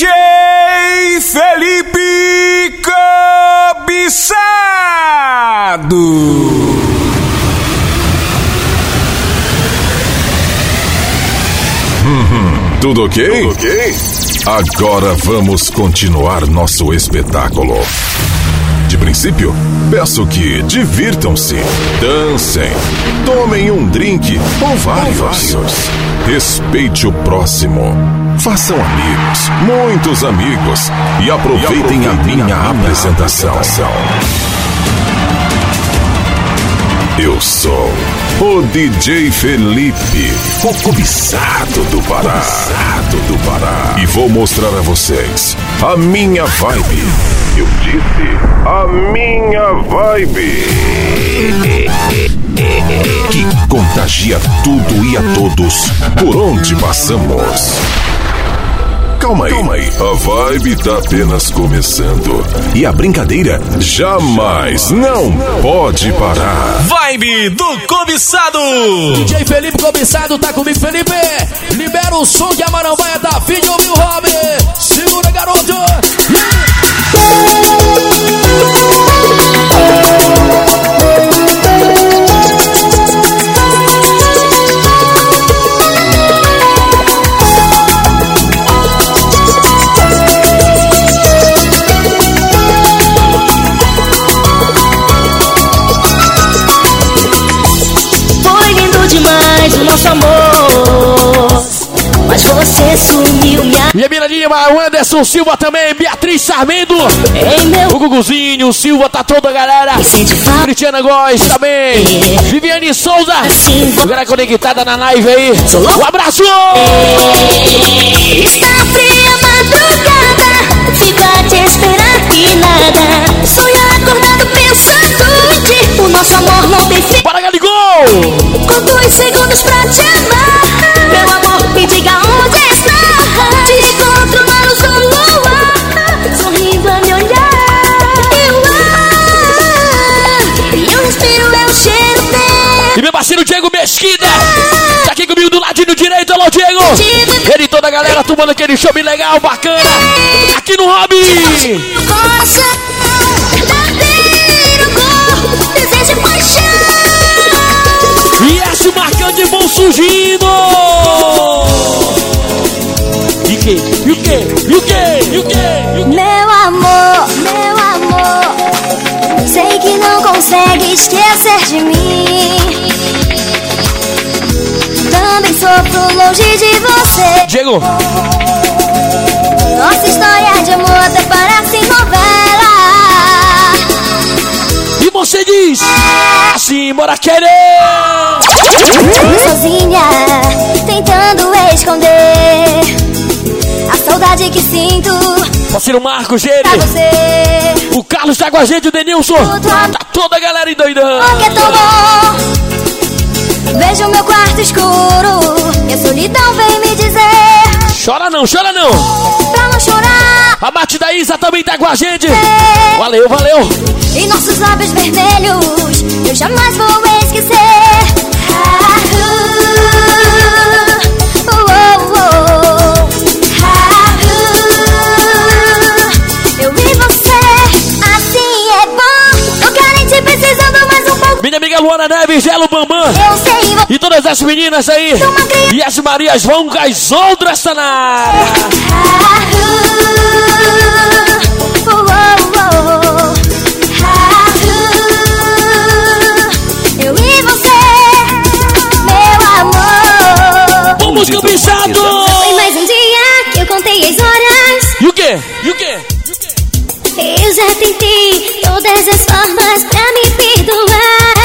DJ Felipe Cobiçado. Tudo ok? Tudo ok? Agora vamos continuar nosso espetáculo. De princípio, peço que divirtam-se, dancem, tomem um drink ou vários. Respeite o próximo, façam amigos, muitos amigos, e aproveitem a minha apresentação. Eu sou o DJ Felipe, o cobiçado do Pará. E vou mostrar a vocês a minha vibe. Eu disse a minha vibe. Que contagia tudo e a todos por onde passamos. Calma aí, a vibe tá apenas começando. E a brincadeira jamais não pode parar. Vibe do Cobiçado. DJ Felipe Cobiçado tá comigo, Felipe. Libera o som que a Marambaia tá afim de ouvir o Rob. Segura, garoto. Demais o nosso amor, mas você sumiu, minha... E a Miradinha, o Anderson Silva também, Beatriz Sarmento, o Guguzinho, o Silva, tá toda a galera. Cristiana Góes também, Viviane Souza, o galera conectada na live aí. Um abraço! Está fria madrugada, fico a te esperar e nada. Sonho acordado pensando que o nosso amor não tem fim. Bora, Galigol! Com 2 segundos pra te amar, meu amor, me diga onde está. Te encontro na luz do luar, sorrindo a me olhar. E eu respiro, é o cheiro dele. E meu parceiro Diego Mesquita, tá aqui comigo do ladinho direito, alô Diego. Ele e toda a galera tomando aquele show bem legal, bacana, aqui no Hobby. Coração verdadeiro, corpo, desejo e paixão. E esse marcante vão surgindo. E o que? Meu amor, sei que não consegue esquecer de mim. Também sofro longe de você. Diego. Nossa história de amor até parece novela. E você diz assim, bora querer. Sozinha, tentando esconder a saudade que sinto. Parceiro Marcos, Gere, Pra você. o Carlos tá com a gente, o Denilson, tá toda a galera endoidando. Porque é tão bom. Vejo meu quarto escuro e a solidão vem me dizer. Chora não. Pra não chorar. A Mate da Isa também tá com a gente. Valeu. E nossos lábios vermelhos eu jamais vou esquecer. Eu e você, assim é bom. Tô carente, precisando mais um pouco. Minha amiga Luana Neves, Gelo Bambam. Eu sei, E todas as meninas aí. E as Marias vão com as outras tá na área. Eu e você, meu amor. Vamos, Cobiçado! Foi mais um dia que eu contei as horas. E o quê? Eu já tentei todas as formas pra me perdoar.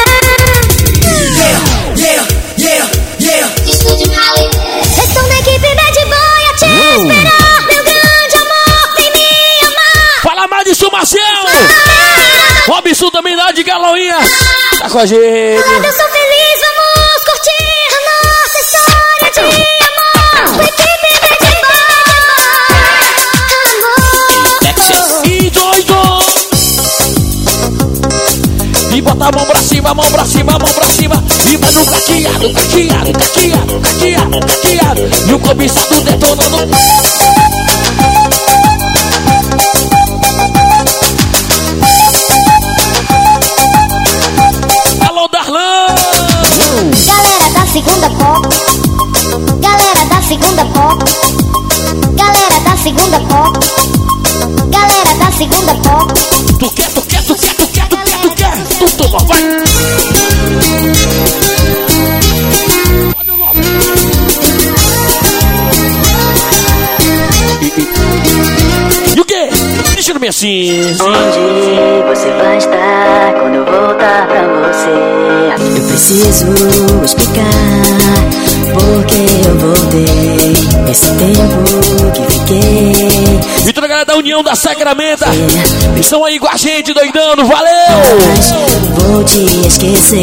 Estúdio Cali. Estou na equipe Bad Boy a te esperar. Meu grande amor, vem me amar. Fala mais de Sumaciel! Robson também lá de Galoinha. Tá com a gente. Eu sou feliz, vamos curtir a nossa história de amor. Equipe Bad Boy. Amor. E doido! E bota a mão pra cima, e vai no caqueado. E o cobiçado detonando. segunda pó. Galera da segunda pó. Tu quer, tu toma, vai. E o quê? Deixa eu ver assim. Onde você vai estar quando eu voltar pra você? Eu preciso explicar porque eu voltei esse tempo que fiquei. E toda a galera da União da Sacramento estão aí com a gente, doidando, valeu! Vou te esquecer.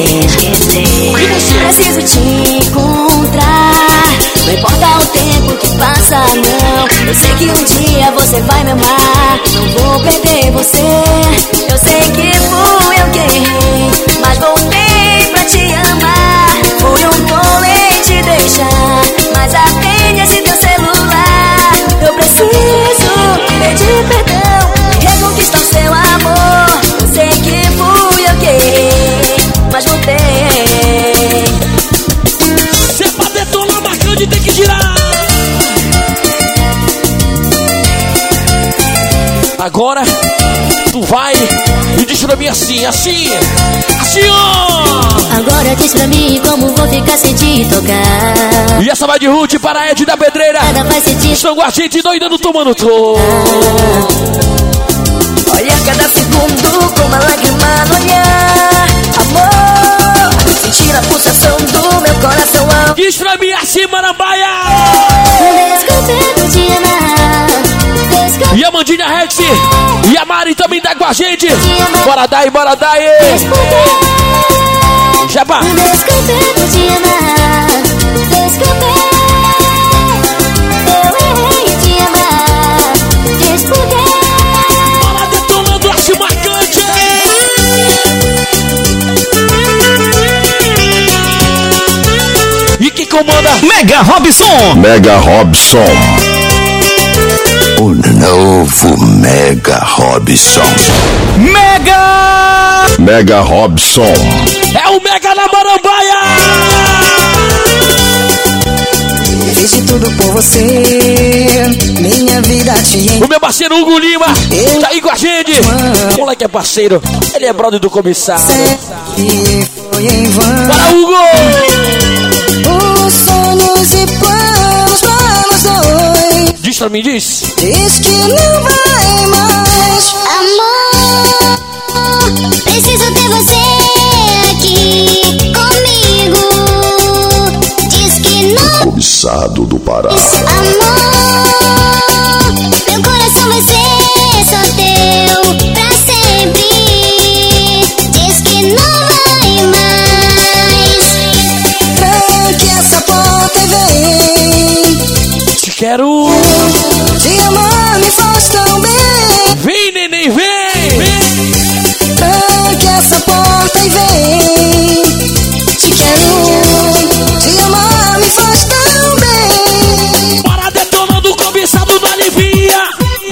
Preciso te encontrar. Não importa o tempo que passa, não. Eu sei que um dia você vai me amar. Não vou perder você. Eu sei que fui eu que errei, mas voltei pra te amar. Fui um tolo em te deixar, mas atende esse teu celular. Eu preciso pedir perdão e reconquistar seu amor. Eu sei que fui eu que errei, mas voltei. Se é pra detonar marcante, tem que girar. Agora tu vai e diz pra mim assim, assim, ó. Agora diz pra mim como vou ficar sem te tocar. E essa vai de Ruth para Ed da Pedreira. Nada faz sentido. Estão com a gente doidando, tomando tom. Olha cada segundo com uma lágrima no olhar. Amor, sentir a pulsação do meu coração. Diz pra mim assim, Marambaia. Desculpe por te amar. E a Mandinha Rex e a Mari também tá com a gente. Bora daí, bora daí. Jabá. Desculpe por te amar. Desculpe. Eu errei em te amar. Desculpe. Bora detonando, acho marcante. E quem comanda? Mega Robson. Mega Robson. O novo Mega Robson. Mega Robson. É o Mega na Marambaia. Fiz de tudo por você, minha vida te O meu parceiro Hugo Lima tá aí com a gente. O moleque é parceiro, ele é brother do comissário. e foi em vão. Bora, Hugo! Os sonhos e planos pra nós dois. Diz pra mim, diz. Diz que não vai mais. Amor, preciso ter você aqui comigo. Diz que não. Cobiçado do Pará. Amor, meu coração vai ser só teu pra sempre. Diz que não vai mais. Tranque essa porta e vem. Te quero. Te amar me faz tão bem. Vem, neném, vem. Tranque essa porta e vem. Te quero. Te amar me faz tão bem. Bora detonando o cobiçado da Alivia.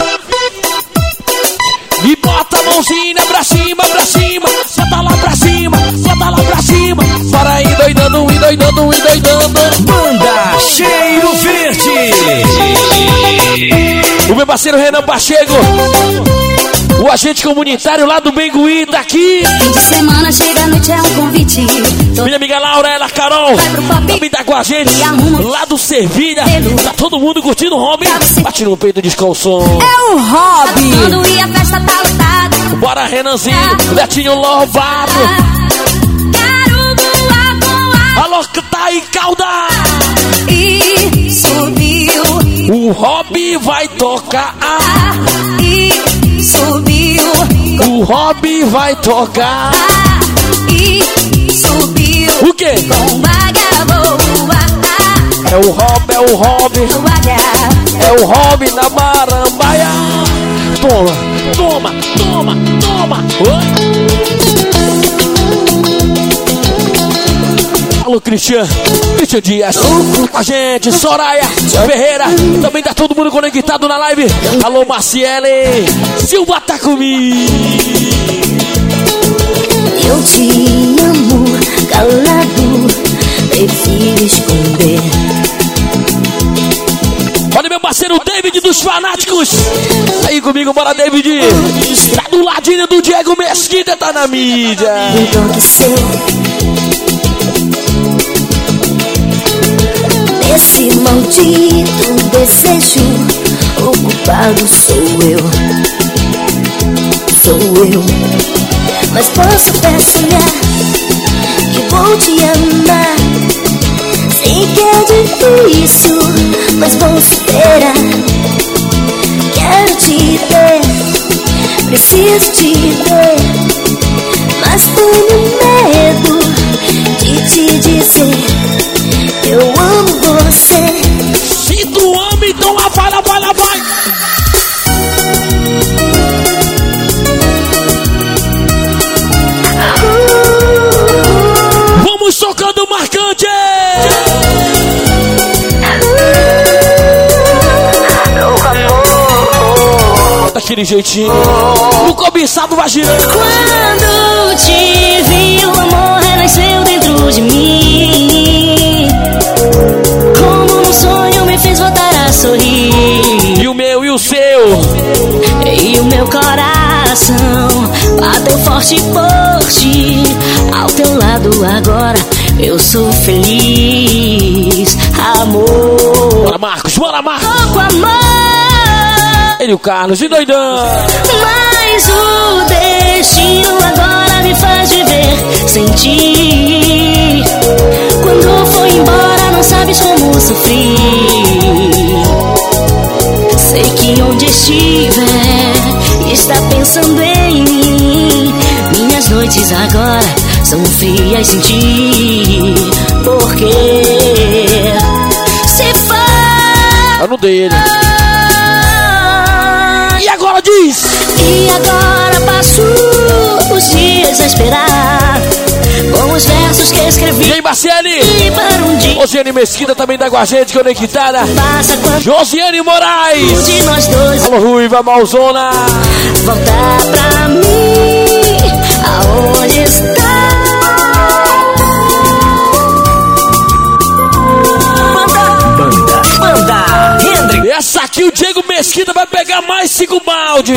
E bota a mãozinha pra cima, pra cima. Senta lá pra cima, senta lá pra cima. Bora aí, doidando, e doidando, e doidando. Banda Cheiro Verde. O meu parceiro Renan Pacheco, o agente comunitário lá do Bengui, tá aqui. Fim de semana chega a noite, é um convite. Minha amiga Laura, ela, Carol, também tá com a gente. Lá do Servilha, tá todo mundo curtindo o hobby. Bate no peito e diz qual o som. É o hobby. Quando e a festa tá lotada. Bora, Renanzinho, Letinho Lovato. Quero voar com a. Alô, que tá aí, calda. E subiu. O hobby vai tocar. E subiu. O hobby vai tocar. E subiu. O quê? Com vagaboa. É o hobby, é o hobby. É o hobby na Marambaia. Toma, toma, toma, toma. Oi. Alô, Cristian Dias, com a gente, Soraya Ferreira, também tá todo mundo conectado na live. Alô, Marciele Silva tá comigo. Eu te amo, calado, prefiro esconder. Olha meu parceiro David do dos fanáticos. Aí comigo, bora, David. Tá do ladinho do Diego Mesquita, tá na mídia. Enlouqueceu. Esse maldito desejo, o culpado sou eu. Mas posso até sonhar que vou te amar. Sei que é difícil, mas vou superar. Quero te ver, preciso te ver, mas tenho medo de te dizer eu amo você. Se tu ama, então lá vai. Vamos socando marcante. Daquele jeitinho, o cobiçado vai girando. Quando te vi, o amor renasceu dentro de mim. Como um sonho me fez voltar a sorrir. E o meu e o seu. E o meu coração bateu forte por ti. Ao teu lado agora eu sou feliz, amor. Bora, Marcos. Pouco amor. Ele e o Carlos, e doidão. Mas o destino agora me faz viver sem ti. Quando foi embora não sabes como sofri. Sei que onde estiver está pensando em mim. Minhas noites agora são frias sem ti. Porque se for Eu não dei ele. E agora diz. E agora passo os dias a esperar com os versos que escrevi. E aí, Marcele? E para um dia Josiane Mesquita também tá com a gente, conectada. passa quando Josiane Moraes. de nós dois Alô, Ruiva, Malzona. voltar pra mim. Aonde está? Banda Hendrix. Essa aqui o Diego Mesquita vai pegar mais 5 balde.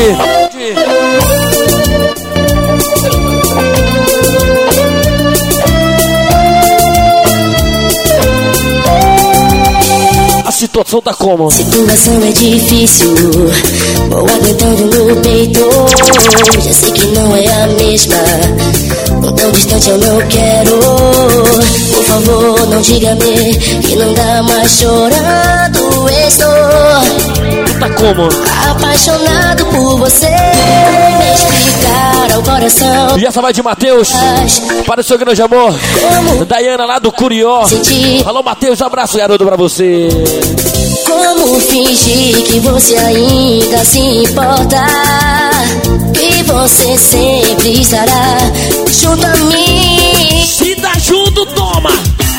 A situação tá como? Situação é difícil, vou aguentando no peito. Já sei que não é a mesma, tão distante eu não quero. Por favor, não diga-me que não dá mais chorando. Estou Tá como? apaixonado por você. Me explicar ao coração. E essa vai de Matheus para o seu grande amor. Daiana lá do Curió. Sentir Alô, Matheus, abraço, garoto, pra você. como fingir que você ainda se importa, que você sempre estará junto a mim. Se tá junto, toma.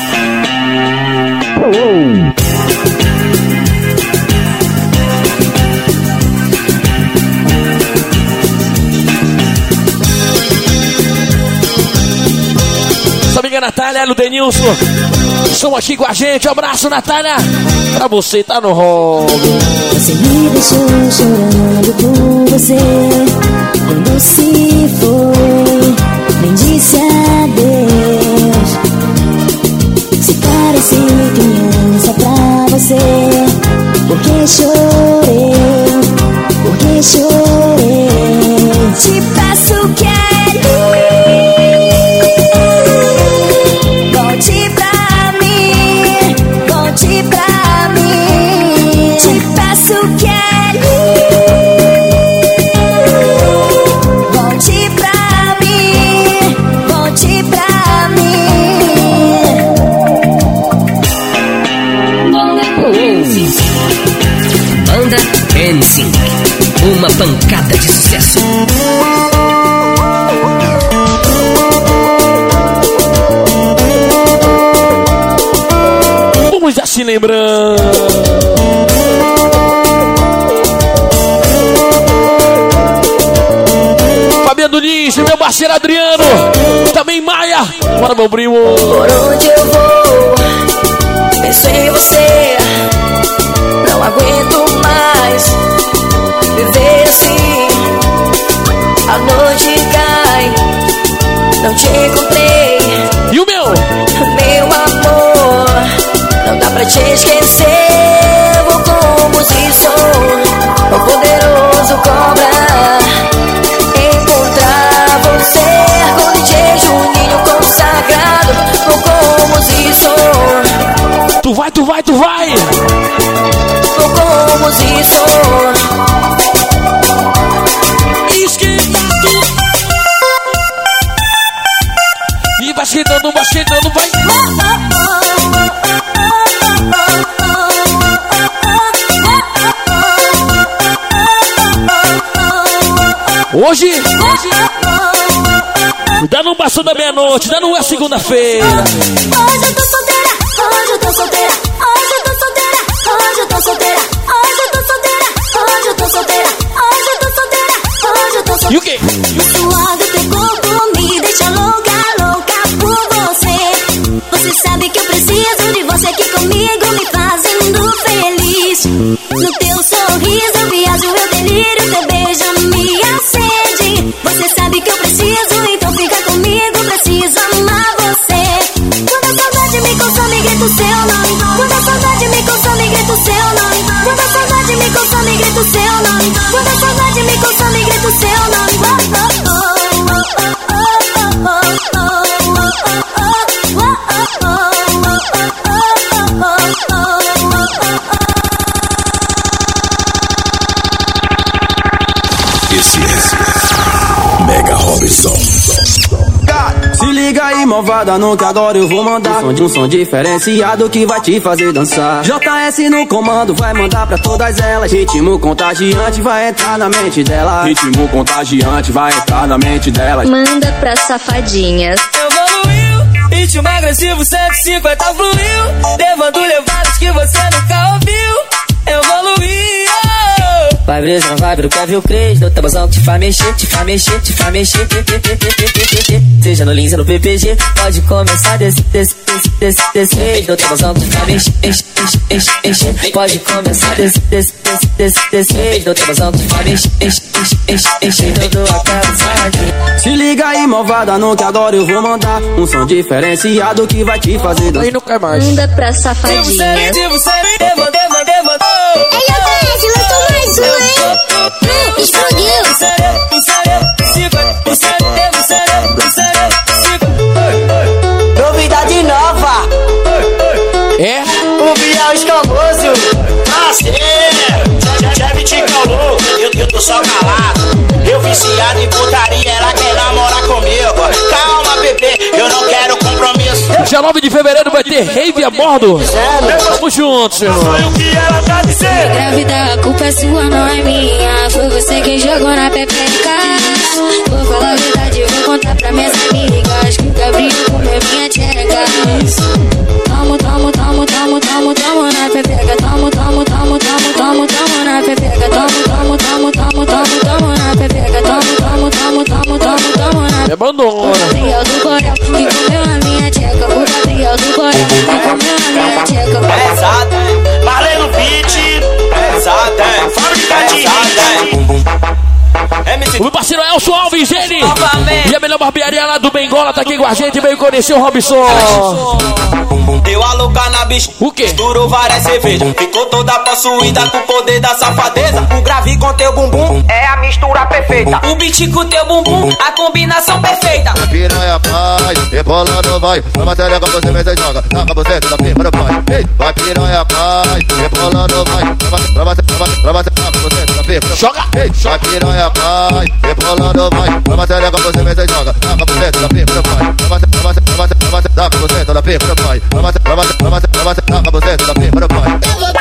Sua amiga Natália, o Denilson, estão aqui com a gente. Abraço, Natália. Pra você, tá no rol. Você me deixou chorando por você. Quando se foi, nem disse adeus. Se parece criança pra você. Porque chorei. Te peço que volte pra mim. Te peço que volte pra mim. Banda NSYNC. Uma pancada de sucesso. Vamos já se lembrando. Fabiano Lins, meu parceiro Adriano. Também Maia. Bora, meu primo. Por onde eu vou, penso em você. Não aguento mais te esquecer. Vou como se sou o poderoso cobra. Encontrar você com DJ Juninho consagrado. Vou como se sou. Tu vai, tu vai, tu vai. Vou como se sou. Esquenta tudo. E vai esquentando, vai. Hoje dá no passou da meia-noite, dá no é segunda-feira. Hoje eu tô solteira, hoje eu tô solteira, hoje eu tô solteira, hoje eu tô solteira, hoje eu tô solteira, hoje eu tô solteira, hoje eu tô solteira, hoje eu tô solteira. E o quê? O suor do teu corpo me deixa louca, louca por você. Você sabe que eu preciso de você aqui comigo, me fazendo feliz. No teu sorriso eu viajo, eu delírio, teu beijo me acende. Você sabe que eu preciso, então fica comigo, preciso amar você. Quando a saudade me consome, grito seu nome. Quando a saudade me consome, grito seu nome. Quando a saudade me consome, grito seu nome. Quando a saudade me consome, grito seu nome. Esse é Mega Robson. Se liga aí, malvada, no que agora eu vou mandar um som diferenciado que vai te fazer dançar. JS no comando, vai mandar pra todas elas. Ritmo contagiante vai entrar na mente dela. Ritmo contagiante vai entrar na mente dela. Manda pra safadinhas. Evoluiu, ritmo agressivo 150 fluiu, levando levadas que você nunca ouviu. Evoluiu. Vai brisa, não vai pro Kevin o Cres. No tabuzão que te faz mexer, te faz mexer, te faz mexer. Seja no Lins ou no PPG, pode começar desse. No tabuzão que te faz mexer, pode começar desse. No tabuzão que te faz mexer, todo a casa. Se liga aí, malvada, no que agora eu vou mandar um som diferenciado que vai te fazer dançar. Aí não cai mais. Manda pra safadinhas. Demandou. Ei, eu conheço, lançou mais um, hein? Explodiu. Novidade nova. É? O Bial escamoso. Deve te calou, eu tô só calado. Eu viciado em putaria, ela quer namorar comigo. Calma, bebê, eu não quero compromisso. Dia 9 de fevereiro vai ter rave a bordo. Vamos juntos, irmão. O que ela tá dizendo? Grávida, a culpa é sua, não é minha. Foi você quem jogou na pepeca. Vou falar a verdade, vou contar pra minhas amigas que o Gabriel comeu minha tcheca. Tomo na pepeca. Tomo na pepeca. Tomo na pepeca. Tomo na. Abandona. Gabriel do Borel que comeu a minha tcheca. O Gabriel do Borel que comeu a minha tcheca. Exato, Marlene Beat. Exato, fábrica de hit. O meu parceiro Elson Alves, ele e a melhor barbearia lá do Bengola tá aqui com a gente, veio conhecer o Robson. Deu a louca na bicha, o quê? Misturou várias cervejas, ficou toda possuída com o poder da safadeza. O grave com teu bumbum é a mistura perfeita. O beat com teu bumbum, a combinação perfeita. Piranha pai, rebolando vai, a matéria com você mesmo joga, taca você da prima do pai. Vai piranha pai, rebolando vai, pra bater com você da prima. Joga! Vai piranha pai, rebolando vai, a matéria com você mesmo joga, taca você da prima do pai. Pra bater, taca você da prima do pai. Pra bater, taca você da prima do pai.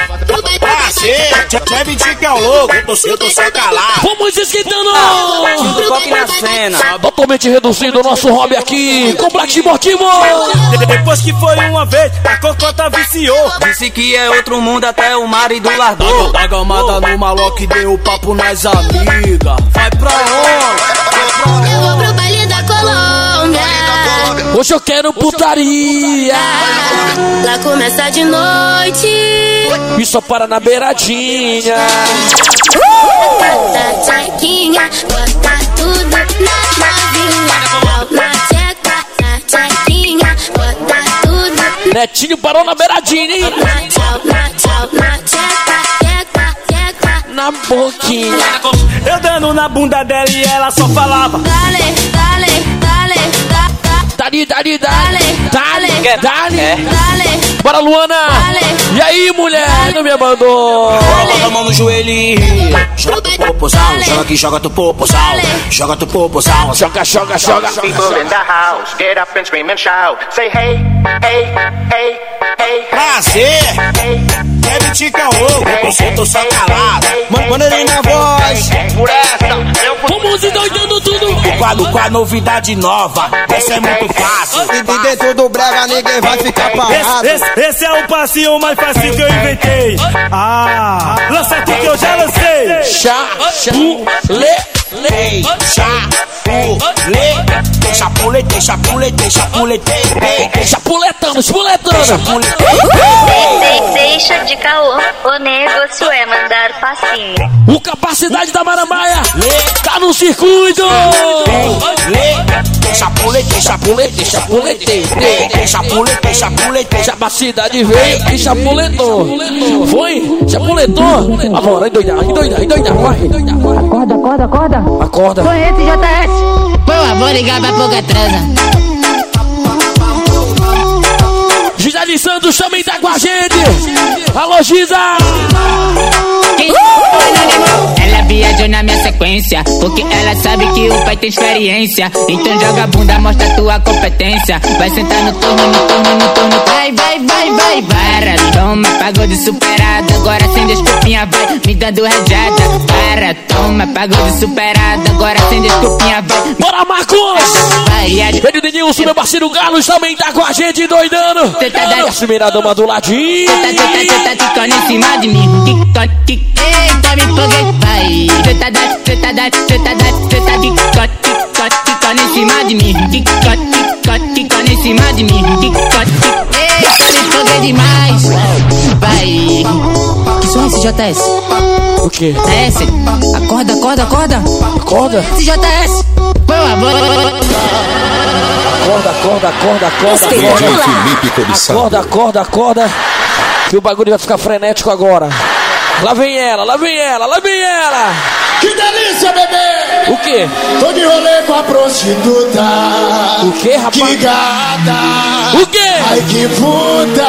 Deve te que é o louco, eu tô só calado. Vamos esquentando! Tudo coque na cena. Totalmente reduzido o nosso hobby aqui com Black Esportivo. Depois que foi uma vez, a cocota viciou. Disse que é outro mundo, até o marido largou. A gamada no maloque deu papo nas amigas. Vai pra onde? Eu vou pro baile da Colômbia. Hoje eu quero putaria. Lá começa de noite. E só para na beiradinha. Bota tchequinha, bota tudo na novinha. Na tcheca, na tchequinha, bota tudo Netinho parou na beiradinha, hein? Na boquinha. Eu dando na bunda dela e ela só falava: Dale, dale, dale, dale, dale, dale, dale. Bora, Luana! Dale. E aí, mulher? Não me abandona. Coloca a mão no joelho e joga tu popozão. Joga aqui, joga tu popozão. Joga tu popozão. Joga, joga, joga. People in the house, get up and scream and shout. Say hey, hey, hey, hey. Prazer! Deve te caô, eu tô só calado. Manda ele na voz. Por essa, eu vamos endoidando tudo. O quadro com a novidade nova. Essa é muito fácil. E dentro do brega ninguém vai ficar parado. Esse é o passinho mais fácil que eu inventei. Ah, lança aqui que eu já lancei. Chapuletando. Deixa de caô, o negócio é mandar passinho. O Capacidade da Marambaia tá no circuito. Capacidade veio e chapuletou. Foi? Chapuletou? Agora, endoidar, vai. Acorda. Foi esse JS. Pô, vou ligar pra pouca transa. Gisele Santos também tá com a gente. Alô, Gisa! Ela viajou na minha sequência, porque ela sabe que o pai tem experiência. Então joga a bunda, mostra tua competência. Vai sentar no turno. Vai. Para, toma, pagou de superada. Agora sem desculpinha, vai me dando rajada. Para, toma, pagou de superada. Agora sem desculpinha, vai. Bora, Marcos! Ele o Denilson, meu parceiro Carlos, também tá com a gente doidando. A primeira dama do ladinho. Tá ficando em cima de mim. Eita, me empolguei, vai. Ficando em cima de mim. Ficando em cima de mim. Eita, me empolguei demais. Vai. Que som é esse, JS? O quê? JS, acorda. Esse JS. Por favor. Acorda. Que o bagulho vai ficar frenético agora. Lá vem ela. Que delícia, bebê! O quê? Tô de rolê com a prostituta. O quê, rapaz? Que gata! O quê? Ai, que puta!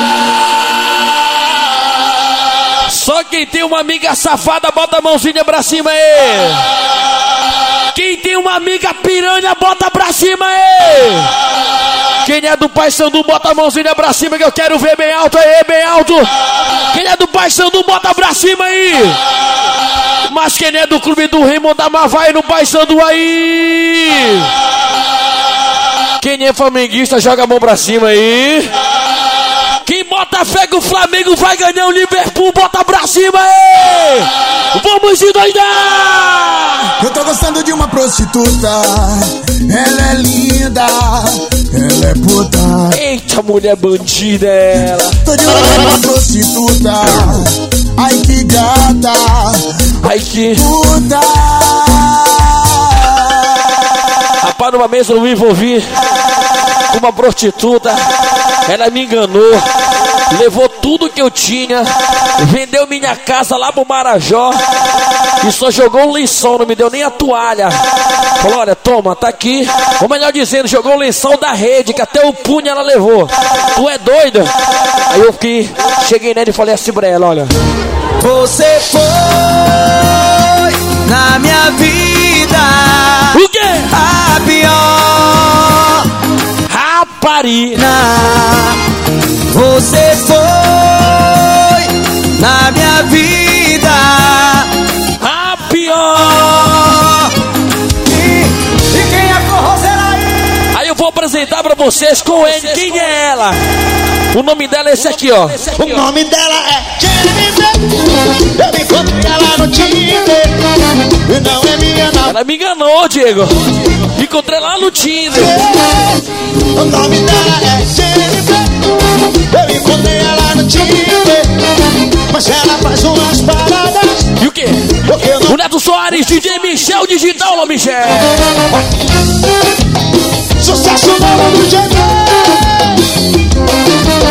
Só quem tem uma amiga safada, bota a mãozinha pra cima aí. Quem tem uma amiga piranha, bota pra cima aí. Quem é do Pai Sandu, bota a mãozinha pra cima que eu quero ver bem alto aí, bem alto. Quem é do Pai Sandu, bota pra cima aí. Mas quem é do Clube do Raymond da Mavaia no Pai Sandu aí. Quem é flamenguista, joga a mão pra cima aí. Quem bota fé que o Flamengo vai ganhar o Liverpool, bota pra cima aí. Vamos endoidar. Eu tô gostando de uma prostituta. Ela é linda, ela é puta. Eita, mulher bandida ela. Tô de olho numa prostituta. Ai, que gata. Ai, que puta. Rapaz, numa mesa eu me envolvi com uma prostituta. Ela me enganou. Levou tudo que eu tinha. Vendeu minha casa lá pro Marajó. E só jogou um lençol, não me deu nem a toalha. Falou, olha, toma, tá aqui. Ou melhor dizendo, jogou o lençol da rede, que até o punho ela levou. Tu é doida? Aí eu cheguei nela e falei assim pra ela, olha. Você foi na minha vida o quê? A pior rapariga. Você foi na minha vida a pior. E quem é forrozeira aí? Aí eu vou apresentar pra vocês com ele. Quem é ela? O nome dela é esse aqui, ó. O nome dela é Jennifer. Eu encontrei ela no Tinder. E não é minha não. Ela me enganou, Diego. Encontrei lá no Tinder. O nome dela é Jennifer. Eu encontrei ela no Tinder. Mas ela faz umas paradas. E o quê? O Neto Soares, DJ Michel Digital, ô Michel. Sucesso novo do DJ.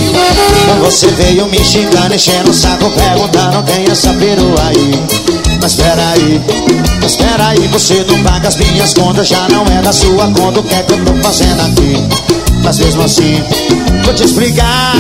Você veio me xingando, enchendo o saco, perguntando quem é essa perua aí. Mas peraí, você não paga as minhas contas, já não é da sua conta, o que é que eu tô fazendo aqui? Mas mesmo assim, vou te explicar.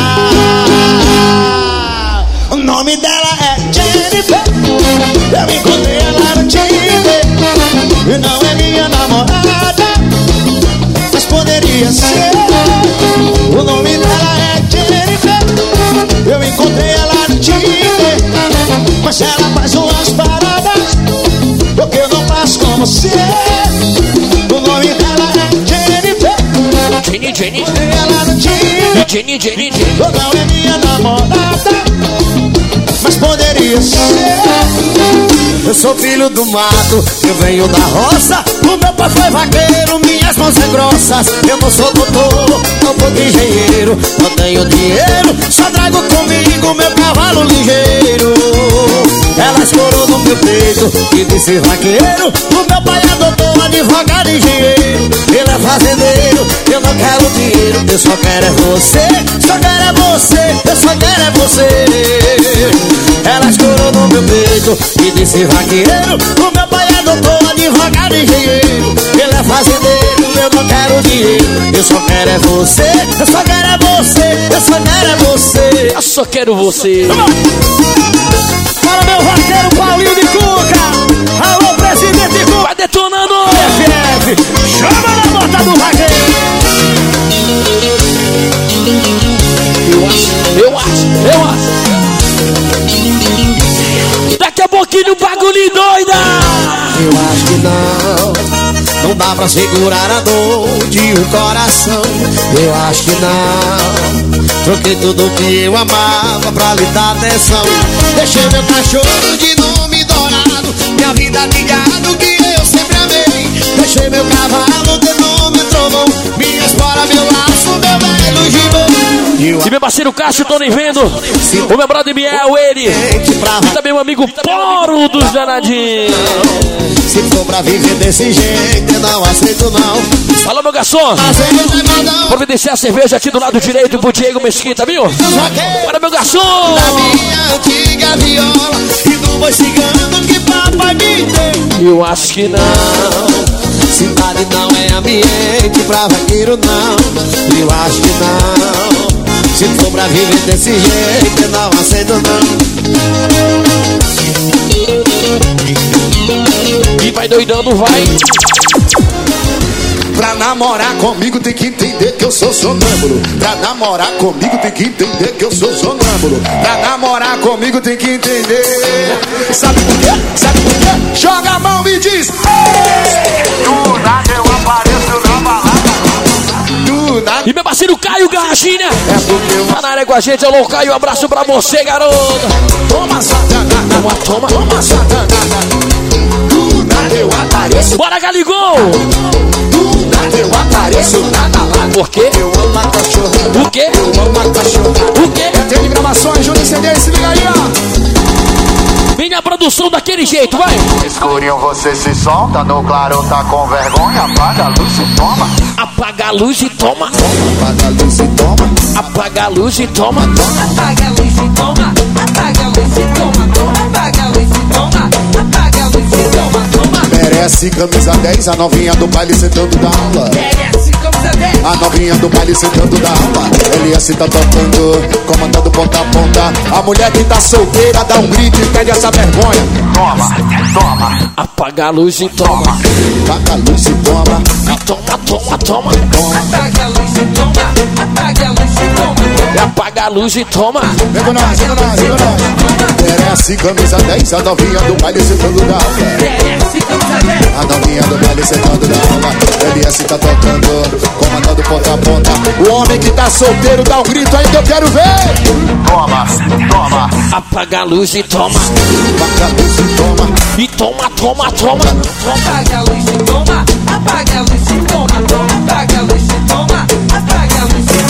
O nome dela é Jennifer, eu encontrei ela no Tinder. E não é minha namorada, mas poderia ser. O nome dela é Jennifer, eu encontrei ela no Tinder. Mas ela faz umas paradas, porque eu não faço como você. O nome dela é Jennifer, Jenny. ela no Tinder. Jenny. Não é minha namorada, mas poderia ser. Eu sou filho do mato, eu venho da roça. O meu pai foi vaqueiro, minhas mãos são grossas. Eu não sou doutor, não sou engenheiro. Não tenho dinheiro, só trago comigo meu cavalo ligeiro. Ela escorou no meu peito e disse vaqueiro. O meu pai é doutor, advogado, engenheiro. Ele é fazendeiro, eu não quero dinheiro. Eu só quero é você, só quero é você. Eu só quero é você. Ela escorou no meu peito e disse vaqueiro. O meu pai é doutor, advogado, engenheiro. Ele é fazendeiro, eu não quero dinheiro. Eu só quero é você, eu só quero é você. Eu só quero é você. Eu só quero você. Para meu vaqueiro Paulinho de Cuca. Alô, presidente Cuca. Vai detonando. FF, chama na bota do vaqueiro. Eu acho. Daqui a pouquinho o bagulho doida. Eu acho que não dá pra segurar a dor de um coração. Eu acho que não. Troquei tudo que eu amava pra lhe dar atenção. Deixei meu cachorro de nome dourado, minha vida de gado que eu sempre amei. Deixei meu cavalo de nome trovão, minha espora, meu laço, meu velho gibão. E meu parceiro Cássio, tô nem vendo. O meu brother Biel, ele. E também meu amigo Poro dos Danadinhos. Se for pra viver desse jeito, eu não aceito não. Fala, meu garçom. Providenciar a cerveja aqui do lado direito pro Diego Mesquita, viu? Bora, meu garçom. Da minha antiga viola e do boi cigano que papai me deu. Eu acho que não. Cidade não é ambiente pra vaqueiro, não. Eu acho que não. Se for pra viver desse jeito, eu não aceito não. E vai doidando, vai. Pra namorar comigo tem que entender que eu sou sonâmbulo. Pra namorar comigo tem que entender que eu sou sonâmbulo. Pra namorar comigo tem que entender. Sabe por quê? Sabe por quê? Joga a mão e diz: do nada eu apareço na balada. Do nada. E meu parceiro Caio Garraginha tá na área com a gente. Alô, Caio, um abraço pra você, garoto. Toma, satanada. Toma. Toma, satanada. Do nada eu apareço. Bora, Galigol. Eu apareço na balada. Por quê? Eu amo a cachorra. O quê? Eu amo a cachorra. O quê? Tem gravações, Júnior CD, se liga aí, ó. Vem na produção daquele jeito, vai. Escurinho você se solta, no claro tá com vergonha. Apaga a luz e toma. Apaga a luz e toma. Apaga a luz e toma. Apaga a luz e toma. Apaga a luz e toma. Apaga a luz e toma. Apaga a luz e toma. Apaga a luz e toma. Merece camisa 10, a novinha do baile sentando da aula. Merece camisa 10. A novinha do baile sentando da aula. LS tá tocando, comandando ponta a ponta. A mulher que tá solteira dá um grito e pede essa vergonha. Toma. Apaga a luz e toma. Apaga a luz e toma. Toma. Apaga a luz e toma. Apaga a luz e toma. Apaga a luz e toma. Vem com nós. Merece camisa 10, a novinha do baile sentando da aula. Merece camisa 10. A novinha do baile sentando da aula. LS tá tocando, comandando ponta a ponta. O homem que tá solteiro dá um grito aí que eu quero ver. Toma. Apaga a luz e toma. Apaga a luz e toma. E toma. Apaga a luz e toma. Apaga a luz e toma. Apaga a luz e toma. Apaga a luz e toma.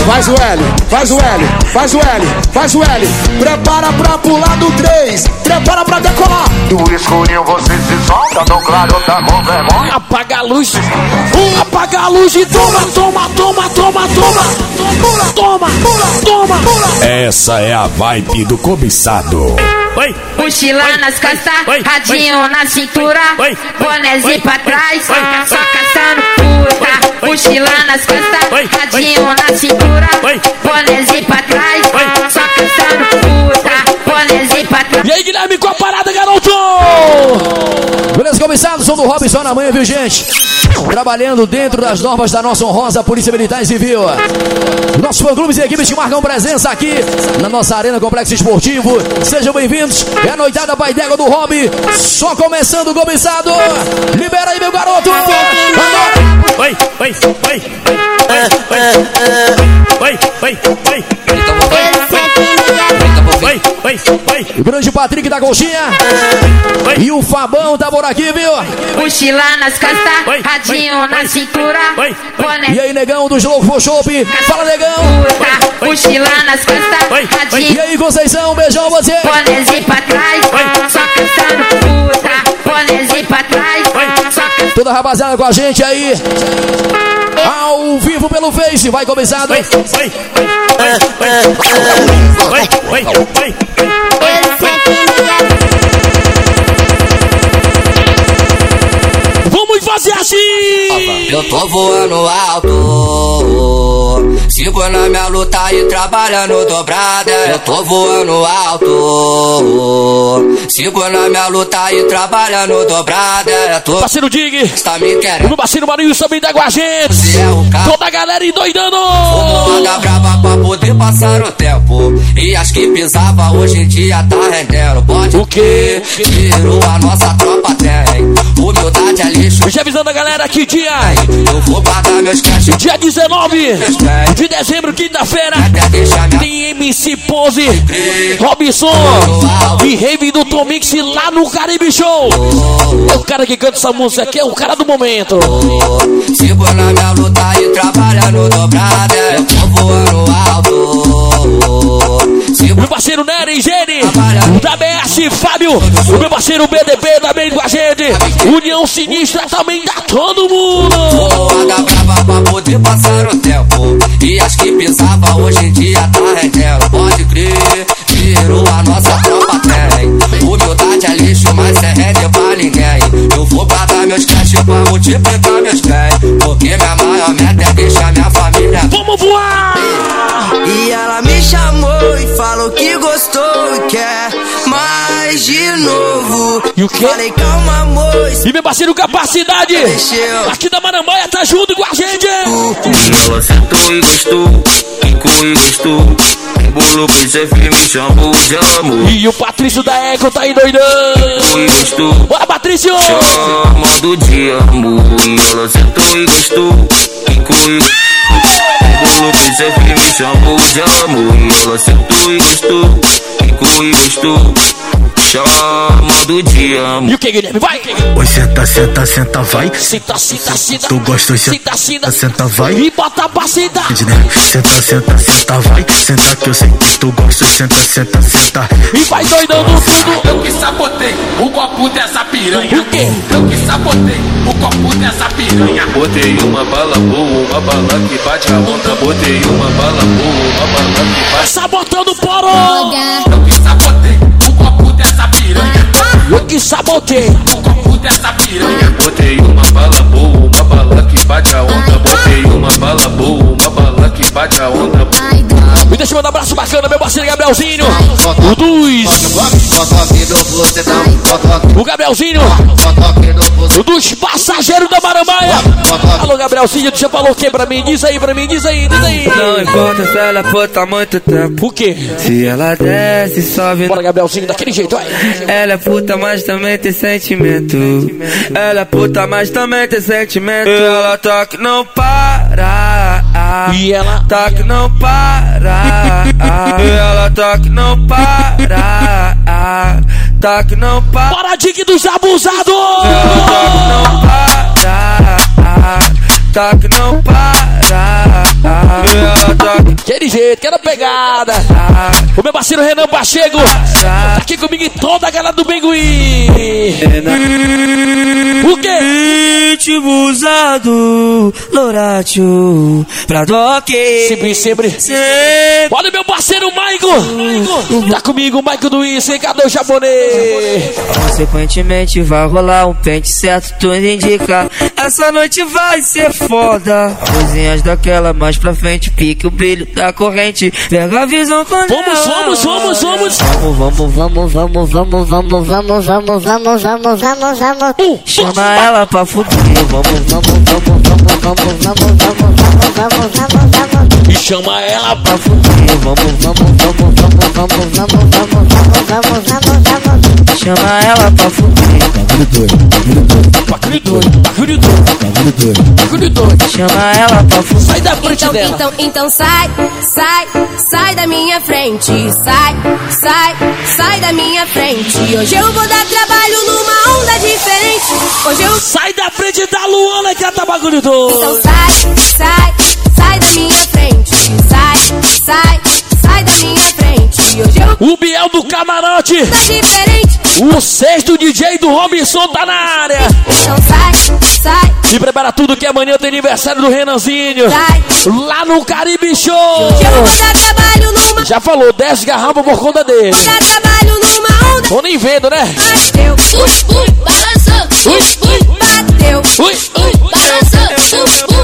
Faz o L, faz o L, faz o L, faz o L. Prepara pra pular do 3, prepara pra decolar. No escurinho você se solta, no claro tá com vergonha. Apaga a luz, apaga a luz e toma, toma, toma, toma, toma. Toma, toma, toma. Essa é a vibe do cobiçado. Mochila nas costas, radinho na cintura, bonézinho pra trás, só caçando puta. Mochila nas costas, radinho na cintura, bonézinho pra trás, só caçando puta. Bonézinho pra trás. E aí, Guilherme, com a parada, garoto! Beleza, comissário, som do Robinson na manhã, viu, gente? Trabalhando dentro das normas da nossa honrosa Polícia Militar e Civil. Nossos fã-clubes e equipes que marcam presença aqui na nossa Arena Complexo Esportivo. Sejam bem-vindos. É a noitada Pai d'Égua do Hobby. Só começando o comissário. Libera aí, meu garoto. Oi, oi, oi. O grande Patrick da Coxinha. E o Fabão tá por aqui, viu? Mochila nas costas, radinho na cintura, boné. E aí, negão do Slow Shop. Fala, negão. Mochila nas costas, radinho. E aí, Conceição, um beijão a você. Bonézinho pra trás, só caçando puta. Bonézinho pra trás, só caçando. Toda a rapaziada com a gente aí. Ao vivo pelo Face, vai começar. Vamos fazer assim! Eu tô voando alto, sigo na minha luta e trabalhando dobrada. Eu tô voando alto, sigo na minha luta e trabalhando dobrada. Parceiro Dig, tá me querendo. O meu parceiro Marinho também tá com a gente. Toda a galera endoidando. Vamos andar brava pra poder passar o tempo. E as que pisava hoje em dia tá rendendo. Pode o quê? Tiro a nossa tropa tem. Humildade é lixo. Já avisando a galera que dia eu vou guardar meus cash. Dia 19 de dezembro, quinta-feira, tem MC Pose, Robinson e Rave do Tom Mix lá no Caribe Show. É o cara que canta essa música aqui, é o cara do momento. Sigo na minha luta e trabalhando dobrada. Eu tô voando alto. Meu parceiro Nery, Gene, da BS, Fábio, o meu parceiro BDP também com a gente. União Sinistra também tá todo mundo. Vou andar brava pra poder passar o tempo. E as que pisava hoje em dia tá rendendo. Pode crer, tiro a nossa tropa tem. Humildade é lixo, mas é rende pra ninguém. Eu vou guardar meus cash pra multiplicar meus bens. Porque minha maior meta é deixar minha família. Vamos voar! E ela me chamou e falou que gostou e quer mais de novo. E o quê? Falei, calma, moço. E meu parceiro Capacidade aqui da Marambaia tá junto com a gente. Ela sentou e gostou, quicou e gostou. Bolo que você me chamou de amor. E o Patrício da Eco tá endoidando. E gostou. Bora, Patrício! Chamando de amor. E ela sentou e gostou, quicou e gostou. Bolo que você me chamou de amor. E ela sentou e gostou, quicou e gostou. Chamando de amor. E o que, Guilherme? Vai! Oi, senta, senta, senta, vai. Senta, senta, senta. Tu gosta, senta, senta, senta, vai. E bota pra sentar. Senta, senta, senta, vai. Senta que eu sei que tu gosta. Senta, senta, senta. E vai doidando tudo. Eu que sabotei o copo dessa piranha. O quê? Eu que sabotei o copo dessa piranha. Botei uma bala boa, uma bala que bate a onda. Botei uma bala boa, uma bala que bate. Sabotando o poro. Eu que sabotei o copo dessa piranha. Eu que sabotei o copo dessa piranha. Botei uma bala boa, uma bala que bate a onda. Botei uma bala boa, uma bala que bate a onda. Me deixa mandar um abraço bacana, meu parceiro Gabrielzinho. O dos. O Gabrielzinho. O dos passageiros da Marambaia. Alô, Gabrielzinho, tu já falou o que pra mim? Diz aí pra mim, diz aí, diz aí. Não importa se ela puta muito tempo. O quê? Se ela desce, sobe. Bora, Gabrielzinho, daquele jeito, vai. Ela é puta, mas também tem sentimento. Ela é puta, mas também tem sentimento. Ela tá que não para. E ela tá que não para. Ela tá que não para. Tá que não para. Bora, Dick dos abusados. Ela tá que não para. Tá que não para. Aquele jeito, quero pegada. O meu parceiro Renan Pacheco tá aqui comigo e toda a galera do Bengui. O quê? Ritmo usado, Loratio, pra doque. Sempre. Olha o meu parceiro Maico. Tá comigo o Maico do Isso, cadê o japonês? Consequentemente vai rolar um pente certo, tudo indica. Essa noite vai ser foda. Coisinhas daquela mais pra frente, pique o brilho da corrente. Pega a visão quando vamos. Chama ela pra fuder. E chama ela pra fuder. Chama ela pra fuder. Chama ela pra fuder. Sai da frente dela. Então sai da minha frente. Sai da minha frente. Hoje eu vou dar trabalho numa onda diferente. Hoje eu... Sai da frente da Luana que ela tá bagulho todo. Então sai da minha frente. Sai da minha frente. Hoje eu... O Biel do Camarote. Tá diferente. O sexto DJ do Robinson tá na área. Então sai. E prepara tudo que amanhã tem aniversário do Renanzinho. Lá no Caribe Show. Hoje eu vou dar trabalho numa... Já falou, 10 garrafas por conta dele. Vou dar trabalho numa onda. Tô nem vendo, né? Bateu, balançou, bateu, balançou,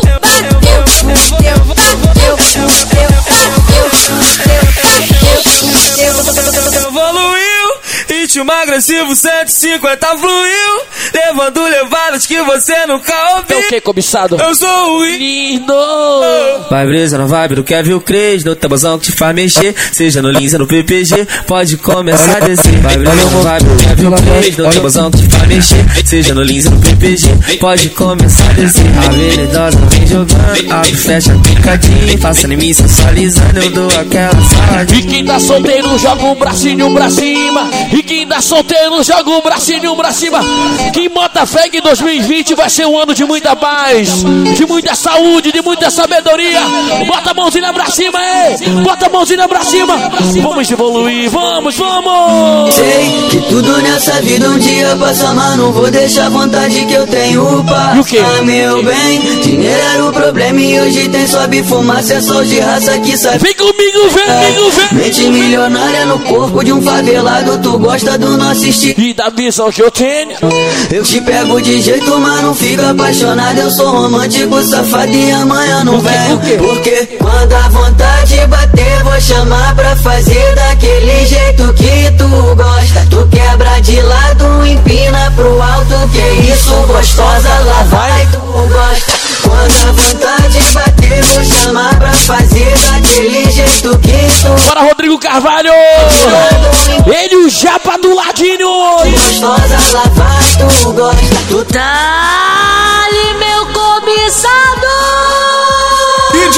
evoluiu, ritmo agressivo 150 fluiu, levando levadas que você nunca ouviu. É o que, cobiçado? Eu sou o lindo. Vai brisa na vibe do Kevin Cres, no tabuzão que te faz mexer, seja no Lins ou no PPG, pode começar a descer. Vai brisa na vibe do Kevin Cres, no tabuzão que te faz mexer, seja no Lins ou no PPG, pode começar a descer. A veridosa vem jogando, abre, fecha, picadinho, faça em mim sensualizando, eu dou aquela saladinha. E quem tá solteiro joga um bracinho pra cima. E quem tá solteiro joga um bracinho pra cima. Quem bota fé que 2020 vai ser um ano de muita paz, de muita saúde, de muita sabedoria. Bota a mãozinha pra cima, bota a mãozinha pra cima. Vamos evoluir, vamos. Sei que tudo nessa vida um dia passa, mas não vou deixar a vontade que eu tenho passar. Meu bem, dinheiro era o problema e hoje tem sobe fumaça, é só de raça que sabe. Vem comigo, vem. Mente milionária no corpo de um favelado, tu gosta do nosso estilo e da visão que eu tenho. Eu te pego de jeito, mas não fica apaixonado. Eu sou romântico, safado e amanhã não venho. Porque quando a vontade bater, vou chamar pra fazer daquele jeito que tu gosta. Tu quebra de lado, empina pro alto, que isso gostosa, lá vai tu gosta. Quando a vontade bater, vou chamar pra fazer daquele jeito que tu... Bora, Rodrigo Carvalho! Ele, o Japa do ladinho! Gostosa, lá vai tu gosta. Tu Dá-lhe meu cobiçado! DJ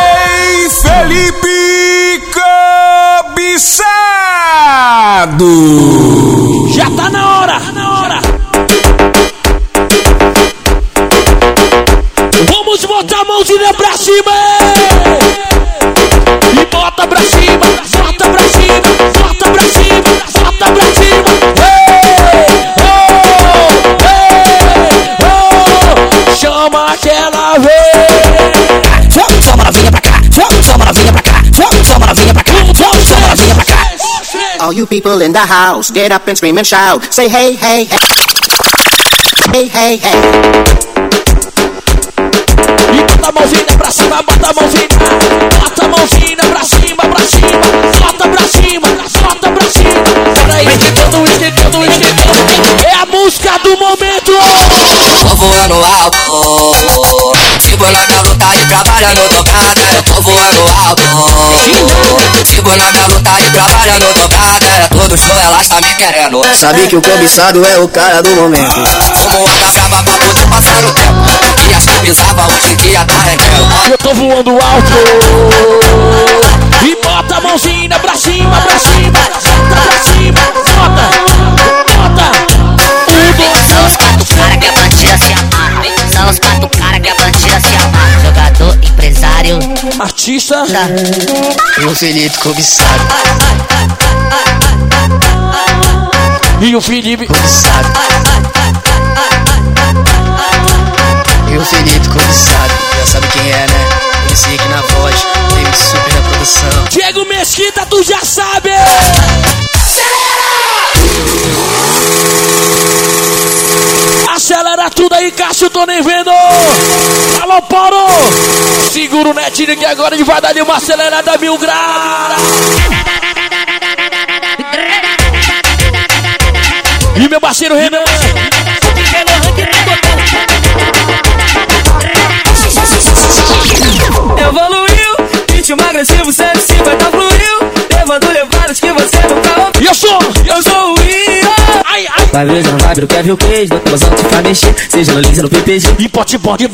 Felipe Cobiçado! Já tá na hora! Vamos botar a mãozinha pra cima! E bota pra cima! Bota pra cima! Bota pra cima! Bota pra cima! Chama aquela vez! Chama novinha pra cá! Chama novinha pra cá! Chama novinha pra cá! Chama novinha pra cá! All you people in the house, get up and scream and shout. Say hey, hey, hey. Hey, hey, hey. E bota a mãozinha pra cima, bota a mãozinha. Bota a mãozinha pra cima, pra cima. Bota pra cima, bota pra cima. Peraí, esquentando. É a música do momento. Tô voando alto, segurando a luta e trabalhando dobrada. Tô voando alto, segurando a luta e trabalhando dobrada. Todo show elas tá me querendo. Sabe que o cobiçado é o cara do momento. Como anda brava pra poder passar o tempo. E as que pisava hoje em dia tá rendendo. Eu tô voando alto. E bota a mãozinha pra cima, pra cima. Bota pra cima, bota. São os quatro cara que a bandida se amarra. São os quatro cara que a bandida se amarra. Jogador, empresário, artista. E o Felipe cobiçado. E o Felipe cobiçado. E o Felipe cobiçado. Já sabe quem é, né? Esse aqui na voz, teve super na produção. Diego Mesquita, tu já sabe! Acelera tudo aí, Cássio, tô nem vendo! Alô, Paulo! Segura o netinho que agora ele vai dar ali uma acelerada 1000 graus! E meu parceiro Renan! Evoluiu, ritmo agressivo, 150 fluiu, levando levadas que você nunca ouviu. Eu sou o Rio. Vai ver, não vai ver, eu quero ver o queijo, não tem razão de ficar mexer, seja no Lins ou no PPG. E pode. Pode.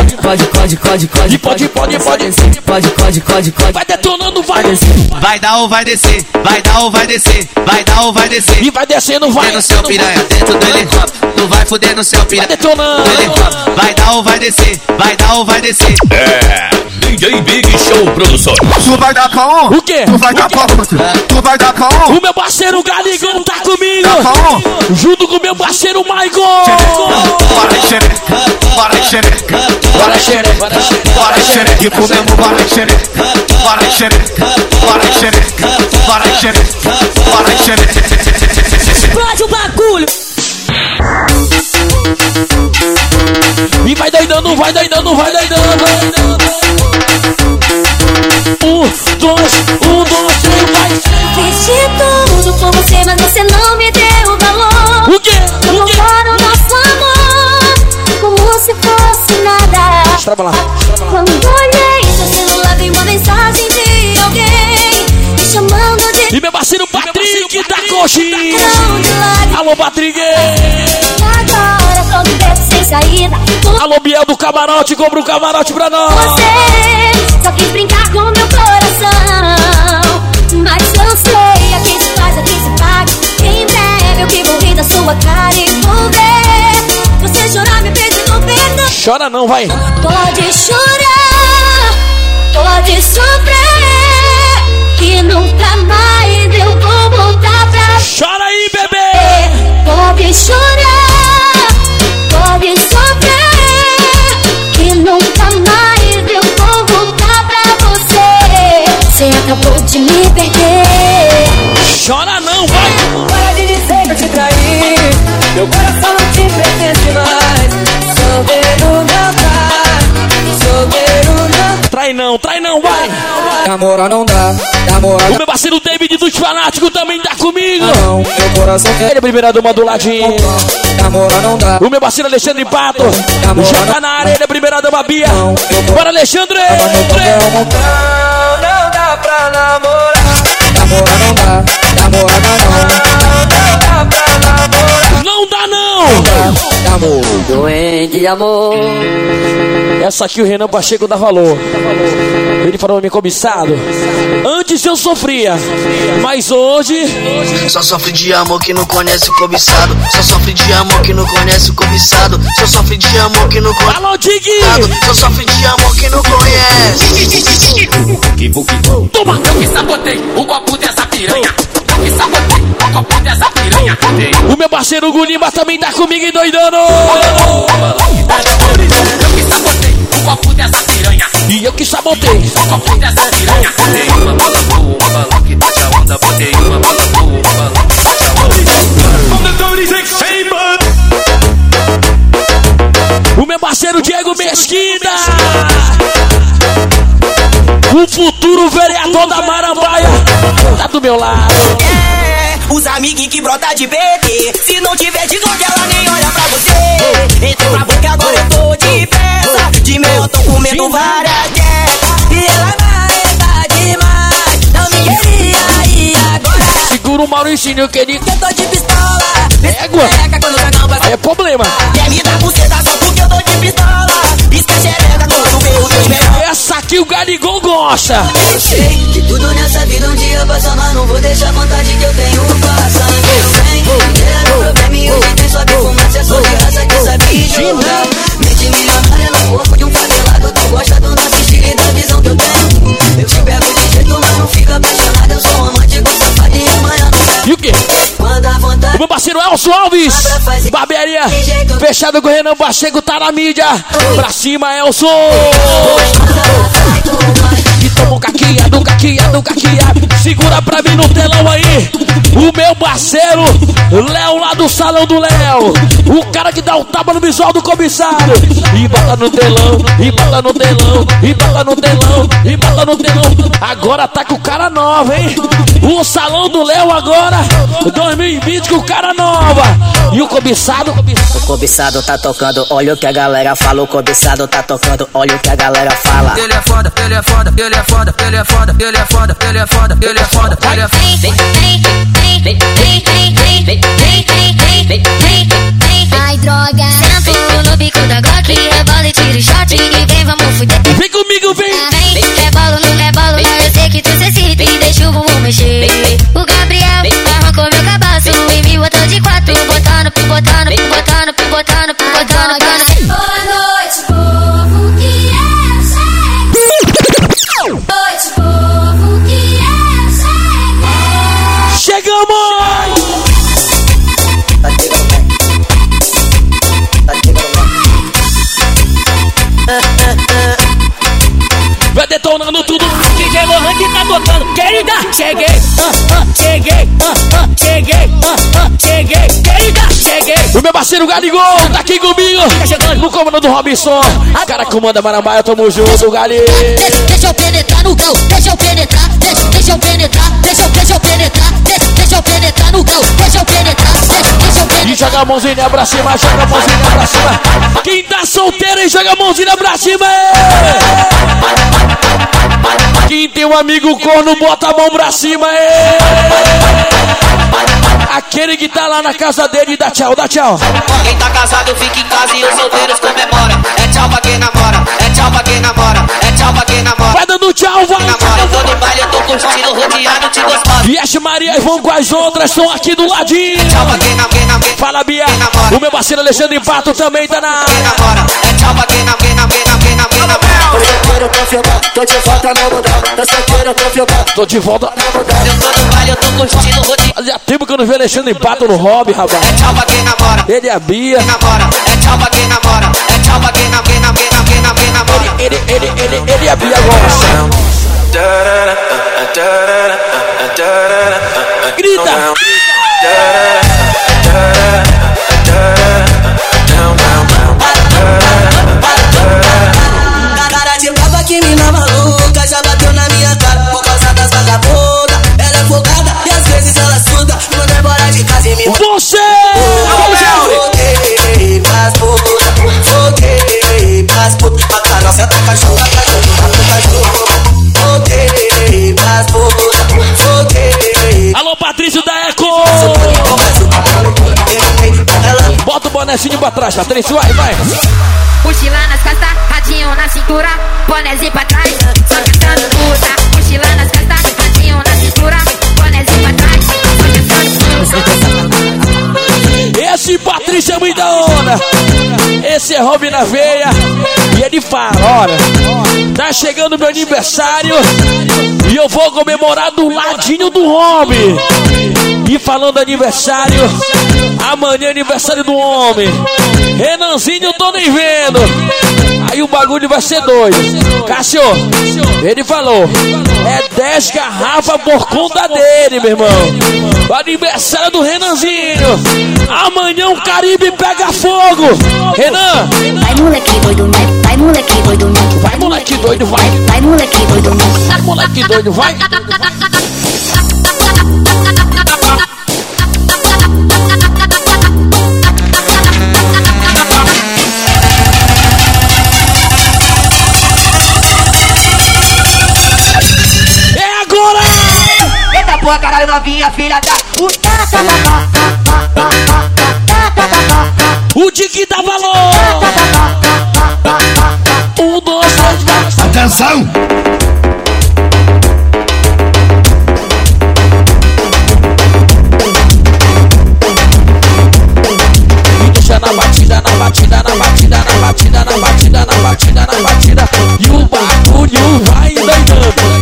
Vai detonando, vai. Vai dar ou vai descer, vai dar ou vai descer, vai dar ou vai descer. E vai descendo, vai. No seu piranha, dentro do helicóptero, tu vai fuder no seu piranha. Vai detonando. Vai dar ou vai descer, vai dar ou vai descer. DJ Big Show Produções. Tu vai dar pra um? O quê? Tu vai dar pra um? Tu vai dar pra um? O meu parceiro Galigão tá comigo. Junto com o meu parceiro Michael. Bora xereca, bora xereca, bora xereca, bora xereca. E comemos bora xereca, bora xereca, bora xereca, bora xereca, bora xereca. Explode o bagulho. E vai doidando, vai doidando, vai doidando. 1, 2, 3, vai. Fiz de tudo por você, mas você não me deu valor. O quê? Eu namoro nosso amor como se fosse nada. Trava lá. Quando olhei seu celular, vi uma mensagem de alguém me chamando de... E meu parceiro Patrick da Coxinha. Alô, Patrick. Agora tô no beco sem saída. Alô, Biel do Camarote, compra um camarote pra nós. Você só quis brincar com meu coração, mas eu sei, a quem se faz, a quem se paga. Em breve eu que vou rir da sua cara e vou ver você chorar me pedindo perdão. Chora não, vai. Pode chorar, pode sofrer, que nunca mais eu vou voltar pra... Chora aí, bebê. Pode chorar, pode sofrer, que nunca mais eu vou voltar pra você. Você acabou de me perder. Chora não, vai. Para de dizer que eu te traí, meu coração não te pertence mais. Solteiro não vai, solteiro não. Trai não, vai. Namora não dá, namora. O meu parceiro David dos Fanáticos também tá comigo. Não, meu coração quer. Ele é a primeira dama do ladinho. Namora não dá. O meu parceiro Alexandre Pato já tá na área, ele é a primeira dama Bia. Bora, Alexandre. Não dá pra namorar. Namora não dá, namora não dá pra namorar. Não dá não. Amor, doente de amor. Essa aqui o Renan Pacheco dá valor. Ele falou me cobiçado. Antes eu sofria, mas hoje só sofre de amor que não conhece o cobiçado. Só sofre de amor que não conhece o cobiçado. Só sofre de amor que não conhece. Alô, Digui! Só sofre de amor que não conhece. Toma! Eu que sabotei o copo dessa piranha. Eu que sabotei o copo dessa piranha. O meu parceiro Gunimba também tá comigo e doidando. Eu que sabotei o copo dessa piranha. E eu que sabotei o copo dessa piranha. Botei uma bola boa, um balão que bate a onda. Botei uma bola boa, um balão que bate a onda. O meu parceiro Diego Mesquita, o futuro vereador da Marambaia, tá do meu lado. Os amiguinhos que brota de PT, se não tiver de Glock, ela nem olha pra você. Entrou pra boca, agora eu tô de peça. De meu eu tô comendo várias dietas. E ela tá demais, não me queria ir agora. Segura o Mauricinho que ele... Eu tô de pistola, égua, aí é problema. Quer me dar buceta só porque eu tô de pistola. Pisca xereca quando vê o Deus melhor. Essa aqui o Galigol gosta. Eu sei que tudo nessa vida um dia passa, mas não vou deixar a vontade que eu tenho passar. Era problema e hoje tem só fumaça, sou de raça que sabe jogar. Mente milionária no corpo de um favelado, tu gosta do nosso estilo e da visão que eu tenho. parceiro Elson Alves. Barbearia fechada com o Renan Pacheco, tá na mídia. Pra cima, Elson. E toma um caqueado. Segura pra mim no telão aí. O meu parceiro Léo lá do Salão do Léo. O cara que dá o tapa no visual do comissário. E bota no telão, e bota no telão, e bota no telão, e bota no telão. Agora tá com o cara nova, hein? O Salão do Léo agora 2020 com o cara nova. E o cobiçado? O cobiçado tá tocando, olha o que a galera fala. O cobiçado tá tocando, olha o que a galera fala. Ele é foda, ele é foda, ele é foda, ele é foda, ele é foda, ele é foda, ele é foda, ele é foda. Ai, droga. Sento no bico da Glock, rebola e tira o shot e vem, vamos fuder. Vem comigo, vem. Rebolo, eu sei que tu se excita e deixa o bumbum mexer. O Gabriel arrancou meu cabaço e me botou de quatro, botando. Boa noite, povo, que é o chefe. Noite, povo, que é o chefe. Chegamos! Vai detonando tudo. DJ Lohan que tá tocando. Querida, cheguei. Querida, cheguei. O meu parceiro Galigol tá aqui comigo. No comando do Robinson. O cara comanda Marambaia, tamo junto, Gali. Deixa eu penetrar no gol. Deixa eu penetrar no gol. Deixa eu penetrar. E joga a mãozinha pra cima, Quem tá solteiro e joga a mãozinha pra cima. Quem tem um amigo corno, bota a mão pra cima. Aquele que tá lá na casa dele, dá tchau. Quem tá casado fica em casa e os solteiros comemora. É tchau pra quem namora, é tchau pra quem namora, é tchau pra quem namora. Vai dando tchau, vai. Eu tô no baile, eu tô curtindo, rodeado de gostosa. Vieste Maria e vão com as outras, estão aqui do ladinho. É tchau pra quem namora. Fala, Bia. O meu parceiro Alexandre Pato também tá na área. É tchau pra quem namora. Tô solteiro, tô filmando, tô de volta no mundão. Tô solteiro, tô filmando, tô de volta. Eu tô no baile, eu tô curtindo, rodeado. Fazia tempo que eu não vi Alexandre Pato no hobby, rapaz. É tchau pra quem namora. Ele é a Bia. É tchau pra quem namora. É tchau pra quem namora. Ele e a Bia gostam. Grita. Cara de brava que mina maluca já bateu na minha cara por causa das vagabundas. Ela é folgada e às vezes ela suda. Não demora de casa e me você! Foguei pras putas, foguei pras putas. A carroça tá cachorro, foguei pras putas, foguei. Alô, Patrício da Eco! Bota o bonezinho pra trás, Patrício, vai. Mochila nas costas, radinho na cintura, bonezinho pra trás, só gastando puta. Mochila nas costas, radinho na cintura, bonezinho pra trás, só gastando puta. Esse Patrício é muito da onda. Esse é Robin na veia. E ele fala, olha, tá chegando meu aniversário e eu vou comemorar do ladinho do homem. E falando aniversário, amanhã é aniversário do homem. Renanzinho eu tô nem vendo. Aí o bagulho vai ser doido. Cássio, ele falou, é 10 garrafas por conta dele, meu irmão. O aniversário do Renanzinho. Amanhã o Caribe pega fogo. Renan. Vai moleque doido, né? Vai moleque doido, né? Vai moleque doido, vai. Vai moleque doido, né? Vai moleque doido, vai. É agora! Eita porra, caralho, novinha, filha da puta. O Dick dá valor! 1, 2, 3, vai! Atenção! E deixa na batida. E o bagulho vai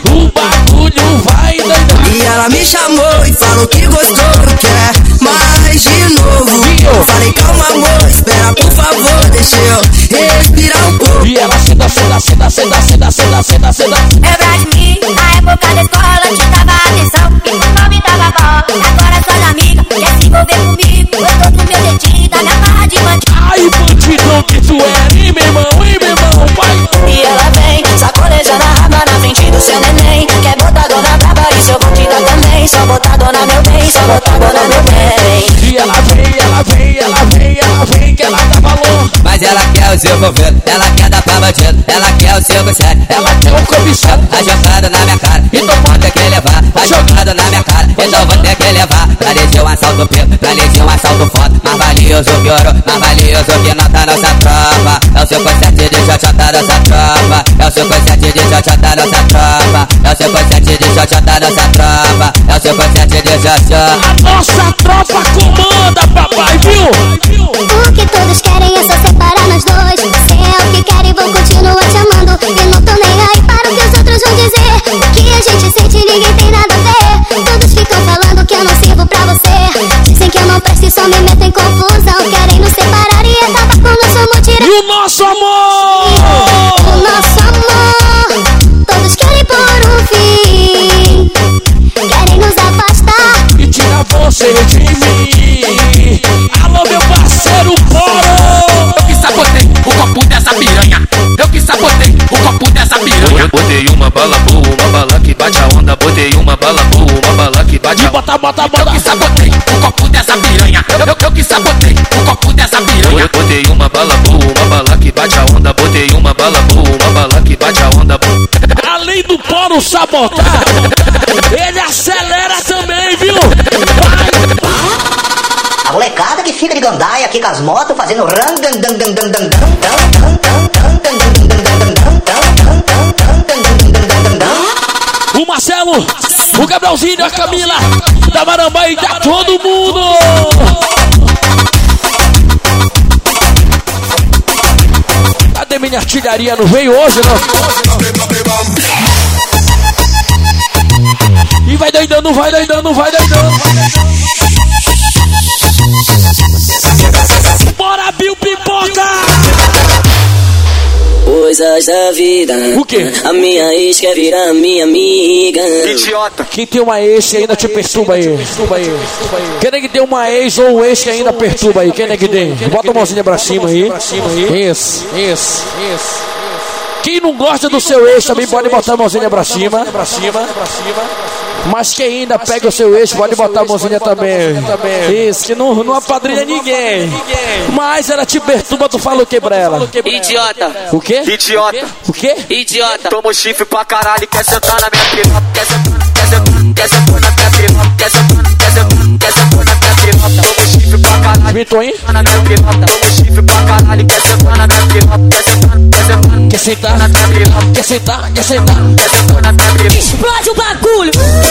doidando. E ela me chamou e falou que gostou, quer mais. faz de novo. Eu falei, calma amor, espera por favor, deixa eu respirar um pouco. E ela senta. Eu gosto de mim, na época da escola te dava atenção. E quando me dava bola, agora suas amigas quer se envolver comigo. Eu tô no meu dedinho, da minha barra de bandido. Ai, bandidão que tu é, hein, meu irmão, vai. E ela vem, sacolejando a raba na frente do seu neném. Quer botar dona braba, isso eu vou te dar também. Só botar dona meu bem, só botar dona meu bem. E ela vem, que ela dá valor. Mas ela quer o seu governo, ela quer dar pra bandido. Ela quer o seu gostado, ela quer o cobiçado. A jogada na minha cara, então vou ter que levar. A jogada na minha cara, então vou ter que levar. Pra deixar um assalto preto, pra deixar um assalto foda. Mais valioso que ouro, mais valioso que nota nossa tropa. É o seu conceito de xoxota nossa tropa. É o seu conceito de xoxota nossa tropa. É o seu conceito de xoxota nossa tropa. É o seu conceito de xoxota. A nossa tropa comanda, papai, viu? O que todos querem é só separar nós dois. Se é o que quer e vou continuar te amando. E não tô nem aí para o que os outros vão dizer. O que a gente sente ninguém tem nada a ver. Todos ficam falando que eu não sirvo pra você. Dizem que eu não presto e só me meto em confusão. Querem nos separar e acabar com o nosso mutirão. E o nosso amor? O nosso amor. Todos querem por um fim. Querem nos afastar e tirar você de mim. Alô, meu parceiro Poro. Eu que sabotei o copo dessa piranha. Eu que sabotei o copo dessa piranha. Eu botei uma bala boa, uma bala que bate a onda. Botei uma bala boa, uma bala que bate a onda. Bota. Eu que sabotei o copo dessa piranha. Eu que sabotei o copo dessa piranha. Eu botei uma bala boa, uma bala que bate a onda. Botei uma bala boa, uma bala que bate a onda. Além do Poro sabotar, ele acelera também, viu? A molecada que fica de gandaia aqui com as motos fazendo o Marcelo, o Gabrielzinho, a Camila, da Marambá e tá todo mundo. Cadê minha artilharia? Não veio hoje, não? E vai doidando. Bora, Bill Pipoca! Coisas da vida. O quê? A minha ex quer virar minha amiga. Idiota. Quem tem uma ex que ainda te perturba aí? Quem é que tem uma ex ou um ex que ainda perturba aí? Quem é que tem? Bota a mãozinha pra cima aí. Isso. Quem não gosta do seu ex também pode botar a mãozinha pra cima. Mas quem ainda pega o seu ex pode botar a mãozinha também. Isso, que não apadrinha ninguém. Mas ela te perturba, tu fala o que pra ela? Idiota. O quê? Idiota. O quê? Idiota. Toma o chifre pra caralho e quer sentar na minha piroca. Quer sentar na minha piroca. Quer sentar na minha piroca. Toma o chifre pra caralho. Esmitou, hein? Toma o chifre pra caralho e quer sentar na minha piroca. Quer sentar? Quer sentar? Explode o bagulho.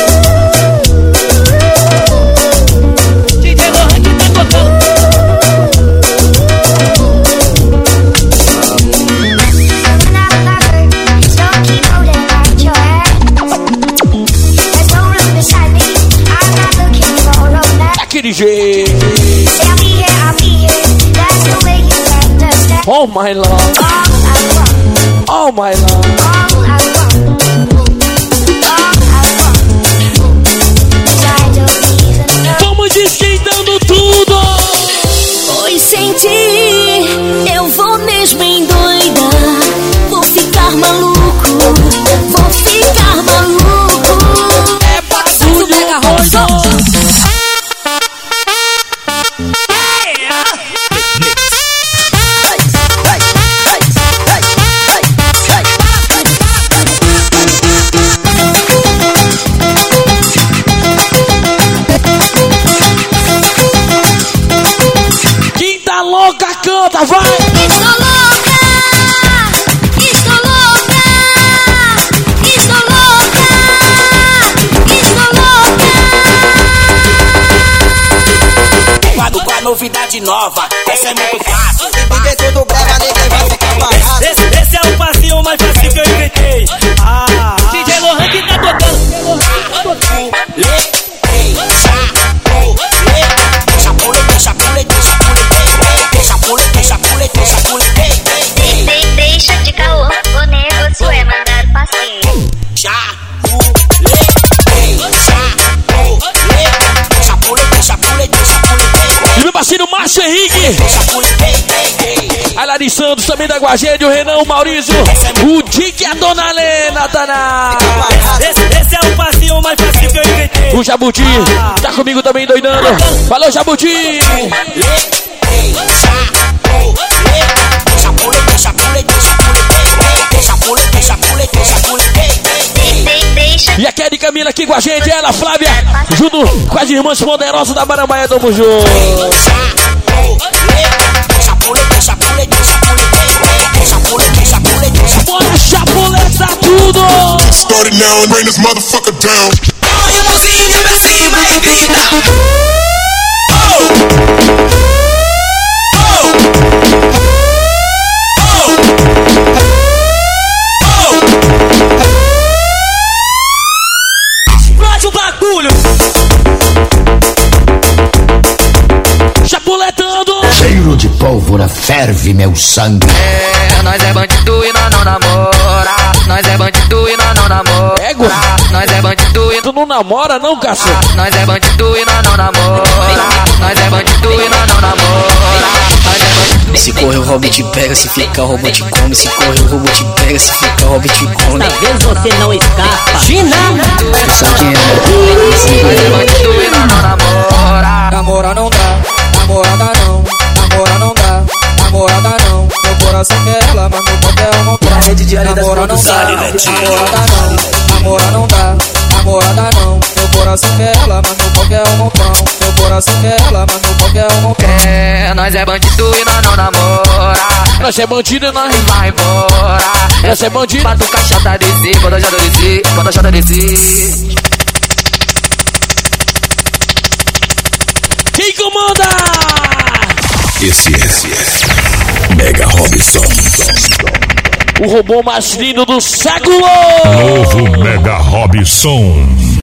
DJ Lohan que tá tocando. Daquele jeito. Oh my love. Oh my love. Vamos esquentando tudo. Pois sem ti eu vou mesmo endoidar. Vou ficar maluco. Vou ficar maluco. É bagulho mega rosto. Canta, vai! Estou louca! Estou louca! Estou louca! Estou louca! Com a novidade nova, essa é muito fácil. Viver tudo brega, ninguém vai ficar parado. Esse é o passinho mais fácil que eu inventei. DJ Lohan que tá tocando. A Lari Santos também da Guagede, o Renan, o Maurício, o Dick e a Dona Lena, tá na... Esse é o passinho mais fácil que eu inventei. O Jabuti tá comigo também doidando. Falou, Jabuti! E a Kelly Camila aqui com a gente, ela, Flávia, junto com as irmãs poderosas da Marambaia, tamo junto. Bora chapuleta tudo! Started now and bring this motherfucker down. Olha a mãozinha pra cima e grita. Explode o bagulho. Chapuletando! Cheiro de pólvora ferve meu sangue. Nós é bandido e nós não namora. Nós é bandido e nós não namora. Égua? Nós é bandido e tu não namora não, cacete? Nós é bandido e nós não namora. Nós é bandido e nós não namora. Se correr o roubo te pega, se ficar o roubo te come. Se correr o roubo te pega, se ficar o roubo te come. Talvez você não escapa. China! Sabe quem é? Nós é bandido e nós não namora. Namora não dá, namorada não. Namora não dá, namorada não. Meu coração quer ela, mas meu pau quer uma pra rede de areia das produções. Namorada não, namora não dá, namorada não. Meu coração quer ela, mas meu pau quer um montão. Meu coração quer ela, mas meu pau quer um montão. Nós é bandido e nós não namora. Nós é bandido e nós vai embora. Nós é bandido. Bata o caixota descer, quando a jota descer, quando a jota descer. Quem comanda? Esse é Mega Robson. O robô mais lindo do século. Novo Mega Robson.